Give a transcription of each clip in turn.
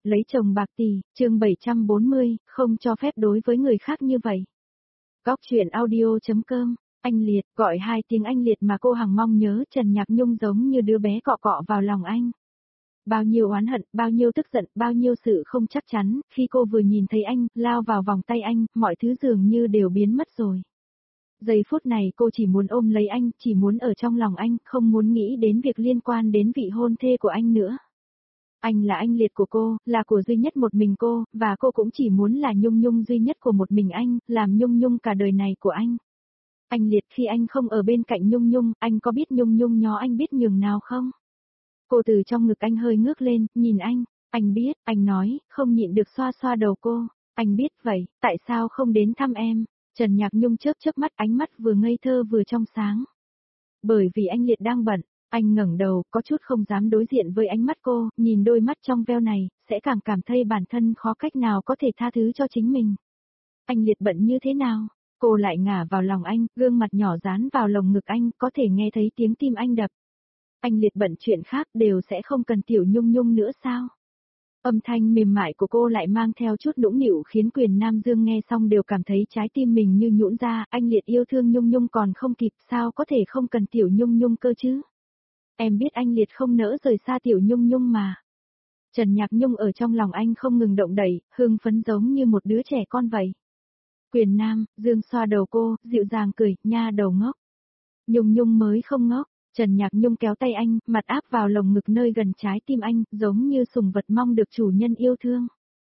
lấy chồng bạc tỷ, chương 740, không cho phép đối với người khác như vậy. Góc truyện audio.com, anh Liệt, gọi 2 tiếng anh Liệt mà cô hằng mong nhớ Trần Nhạc Nhung giống như đứa bé cọ cọ vào lòng anh. Bao nhiêu oán hận, bao nhiêu tức giận, bao nhiêu sự không chắc chắn, khi cô vừa nhìn thấy anh, lao vào vòng tay anh, mọi thứ dường như đều biến mất rồi. Giây phút này cô chỉ muốn ôm lấy anh, chỉ muốn ở trong lòng anh, không muốn nghĩ đến việc liên quan đến vị hôn thê của anh nữa. Anh là anh Liệt của cô, là của duy nhất một mình cô, và cô cũng chỉ muốn là Nhung Nhung duy nhất của một mình anh, làm Nhung Nhung cả đời này của anh. Anh Liệt, khi anh không ở bên cạnh Nhung Nhung, anh có biết Nhung Nhung nhó anh biết nhường nào không? Cô từ trong ngực anh hơi ngước lên, nhìn anh biết, anh nói, không nhịn được xoa xoa đầu cô, anh biết vậy, tại sao không đến thăm em? Trần Nhạc Nhung chớp chớp mắt, ánh mắt vừa ngây thơ vừa trong sáng. Bởi vì anh Liệt đang bận, anh ngẩng đầu, có chút không dám đối diện với ánh mắt cô, nhìn đôi mắt trong veo này, sẽ càng cảm thấy bản thân khó cách nào có thể tha thứ cho chính mình. Anh Liệt bận như thế nào? Cô lại ngả vào lòng anh, gương mặt nhỏ dán vào lồng ngực anh, có thể nghe thấy tiếng tim anh đập. Anh Liệt bận chuyện khác đều sẽ không cần Tiểu Nhung Nhung nữa sao? Âm thanh mềm mại của cô lại mang theo chút nũng nịu khiến Quyền Nam Dương nghe xong đều cảm thấy trái tim mình như nhũn ra, anh Liệt yêu thương Nhung Nhung còn không kịp, sao có thể không cần Tiểu Nhung Nhung cơ chứ? Em biết anh Liệt không nỡ rời xa Tiểu Nhung Nhung mà. Trần Nhạc Nhung ở trong lòng anh không ngừng động đẩy, hưng phấn giống như một đứa trẻ con vậy. Quyền Nam Dương xoa đầu cô, dịu dàng cười, nha đầu ngốc. Nhung Nhung mới không ngốc. Trần Nhạc Nhung kéo tay anh, mặt áp vào lồng ngực nơi gần trái tim anh, giống như sủng vật mong được chủ nhân yêu thương.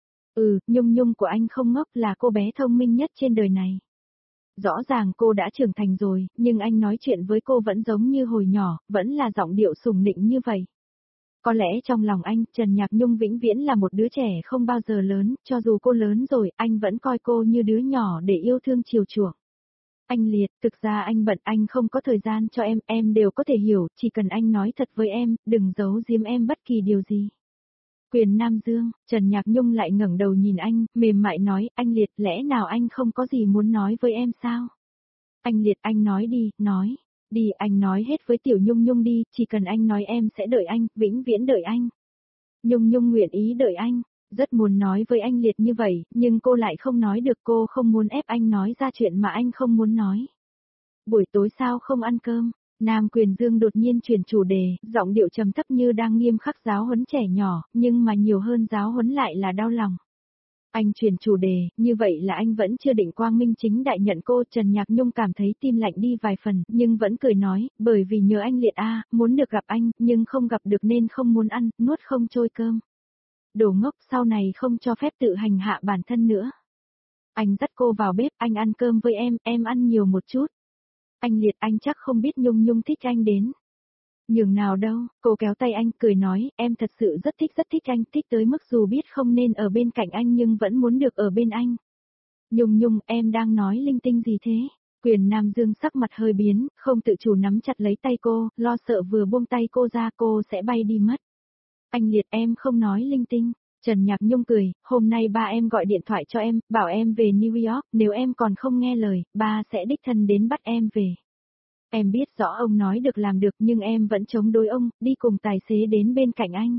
Nhung Nhung của anh không ngốc, là cô bé thông minh nhất trên đời này. Rõ ràng cô đã trưởng thành rồi, nhưng anh nói chuyện với cô vẫn giống như hồi nhỏ, vẫn là giọng điệu sủng nịnh như vậy. Có lẽ trong lòng anh, Trần Nhạc Nhung vĩnh viễn là một đứa trẻ không bao giờ lớn, cho dù cô lớn rồi, anh vẫn coi cô như đứa nhỏ để yêu thương chiều chuộng. Anh Liệt, thực ra anh bận, anh không có thời gian cho em đều có thể hiểu, chỉ cần anh nói thật với em, đừng giấu giếm em bất kỳ điều gì. Quyền Nam Dương, Trần Nhạc Nhung lại ngẩng đầu nhìn anh, mềm mại nói, anh Liệt, lẽ nào anh không có gì muốn nói với em sao? Anh Liệt, anh nói đi, anh nói hết với Tiểu Nhung Nhung đi, chỉ cần anh nói em sẽ đợi anh, vĩnh viễn đợi anh. Nhung Nhung nguyện ý đợi anh. Rất muốn nói với anh Liệt như vậy, nhưng cô lại không nói được, cô không muốn ép anh nói ra chuyện mà anh không muốn nói. Buổi tối sao không ăn cơm? Nam Quyền Dương đột nhiên chuyển chủ đề, giọng điệu trầm thấp như đang nghiêm khắc giáo huấn trẻ nhỏ, nhưng mà nhiều hơn giáo huấn lại là đau lòng. Anh chuyển chủ đề, như vậy là anh vẫn chưa định quang minh chính đại nhận cô. Trần Nhạc Nhung cảm thấy tim lạnh đi vài phần, nhưng vẫn cười nói, bởi vì nhớ anh Liệt muốn được gặp anh, nhưng không gặp được nên không muốn ăn, nuốt không trôi cơm. Đồ ngốc, sau này không cho phép tự hành hạ bản thân nữa. Anh dắt cô vào bếp, anh ăn cơm với em ăn nhiều một chút. Anh Liệt, anh chắc không biết Nhung Nhung thích anh đến. Nhường nào đâu, cô kéo tay anh, cười nói, em thật sự rất thích anh, thích tới mức dù biết không nên ở bên cạnh anh nhưng vẫn muốn được ở bên anh. Nhung Nhung, em đang nói linh tinh gì thế? Quyền Nam Dương sắc mặt hơi biến, không tự chủ nắm chặt lấy tay cô, lo sợ vừa buông tay cô ra cô sẽ bay đi mất. Anh Liệt, em không nói linh tinh. Trần Nhạc Nhung cười, hôm nay ba em gọi điện thoại cho em, bảo em về New York, nếu em còn không nghe lời, ba sẽ đích thân đến bắt em về. Em biết rõ ông nói được làm được nhưng em vẫn chống đối ông, đi cùng tài xế đến bên cạnh anh.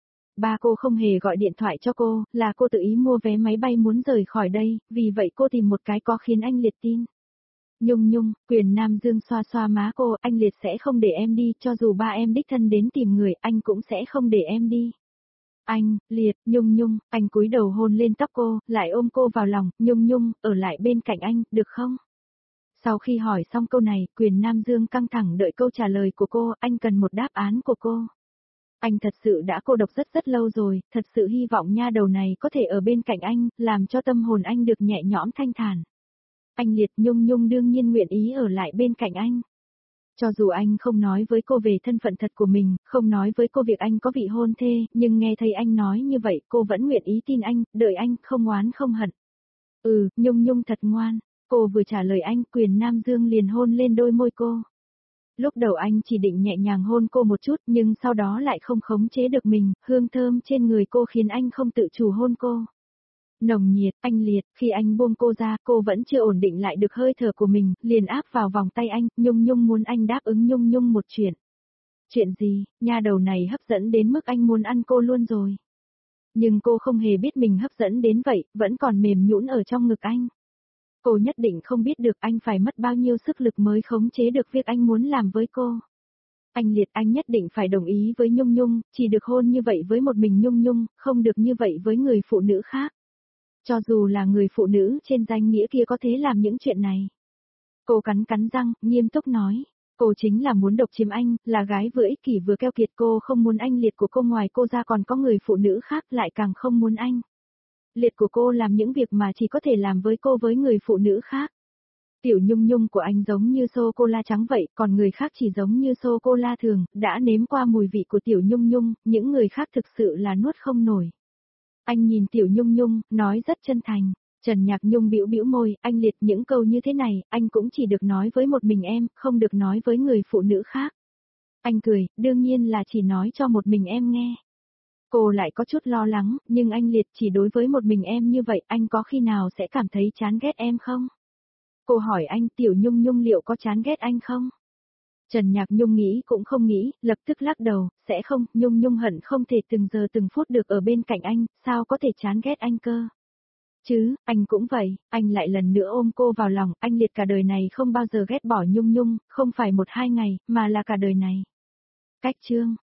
Ba cô không hề gọi điện thoại cho cô, là cô tự ý mua vé máy bay muốn rời khỏi đây, vì vậy cô tìm một cái có khiến anh Liệt tin. Nhung Nhung, Quyền Nam Dương xoa xoa má cô, anh Liệt sẽ không để em đi, cho dù ba em đích thân đến tìm người, anh cũng sẽ không để em đi. Anh, Liệt, Nhung Nhung, anh cúi đầu hôn lên tóc cô, lại ôm cô vào lòng, Nhung Nhung, ở lại bên cạnh anh, được không? Sau khi hỏi xong câu này, Quyền Nam Dương căng thẳng đợi câu trả lời của cô, anh cần một đáp án của cô. Anh thật sự đã cô độc rất lâu rồi, thật sự hy vọng nha đầu này có thể ở bên cạnh anh, làm cho tâm hồn anh được nhẹ nhõm thanh thản. Anh Liệt, Nhung Nhung đương nhiên nguyện ý ở lại bên cạnh anh. Cho dù anh không nói với cô về thân phận thật của mình, không nói với cô việc anh có vị hôn thê, nhưng nghe thấy anh nói như vậy, cô vẫn nguyện ý tin anh, đợi anh, không oán không hận. Nhung Nhung thật ngoan. Cô vừa trả lời anh, Quyền Nam Dương liền hôn lên đôi môi cô. Lúc đầu anh chỉ định nhẹ nhàng hôn cô một chút, nhưng sau đó lại không khống chế được mình, hương thơm trên người cô khiến anh không tự chủ hôn cô. Nồng nhiệt, anh Liệt, khi anh buông cô ra, cô vẫn chưa ổn định lại được hơi thở của mình, liền áp vào vòng tay anh, Nhung Nhung muốn anh đáp ứng Nhung Nhung một chuyện. Chuyện gì, nha đầu này hấp dẫn đến mức anh muốn ăn cô luôn rồi. Nhưng cô không hề biết mình hấp dẫn đến vậy, vẫn còn mềm nhũn ở trong ngực anh. Cô nhất định không biết được anh phải mất bao nhiêu sức lực mới khống chế được việc anh muốn làm với cô. Anh Liệt, anh nhất định phải đồng ý với Nhung Nhung, chỉ được hôn như vậy với một mình Nhung Nhung, không được như vậy với người phụ nữ khác. Cho dù là người phụ nữ trên danh nghĩa kia có thể làm những chuyện này. Cô cắn cắn răng, nghiêm túc nói. Cô chính là muốn độc chiếm anh, là gái vừa ích kỷ vừa keo kiệt, cô không muốn anh Liệt của cô ngoài cô ra còn có người phụ nữ khác, lại càng không muốn anh Liệt của cô làm những việc mà chỉ có thể làm với cô với người phụ nữ khác. Tiểu Nhung Nhung của anh giống như sô-cô-la trắng vậy, còn người khác chỉ giống như sô-cô-la thường, đã nếm qua mùi vị của Tiểu Nhung Nhung, những người khác thực sự là nuốt không nổi. Anh nhìn Tiểu Nhung Nhung, nói rất chân thành. Trần Nhạc Nhung bĩu bĩu môi, anh Liệt, những câu như thế này, anh cũng chỉ được nói với một mình em, không được nói với người phụ nữ khác. Anh cười, đương nhiên là chỉ nói cho một mình em nghe. Cô lại có chút lo lắng, nhưng anh Liệt, chỉ đối với một mình em như vậy, anh có khi nào sẽ cảm thấy chán ghét em không? Cô hỏi anh, Tiểu Nhung Nhung liệu có chán ghét anh không? Trần Nhạc Nhung nghĩ cũng không nghĩ, lập tức lắc đầu, sẽ không, Nhung Nhung hận không thể từng giờ từng phút được ở bên cạnh anh, sao có thể chán ghét anh cơ? Chứ, anh cũng vậy, anh lại lần nữa ôm cô vào lòng, anh Liệt cả đời này không bao giờ ghét bỏ Nhung Nhung, không phải một hai ngày, mà là cả đời này. Cách chương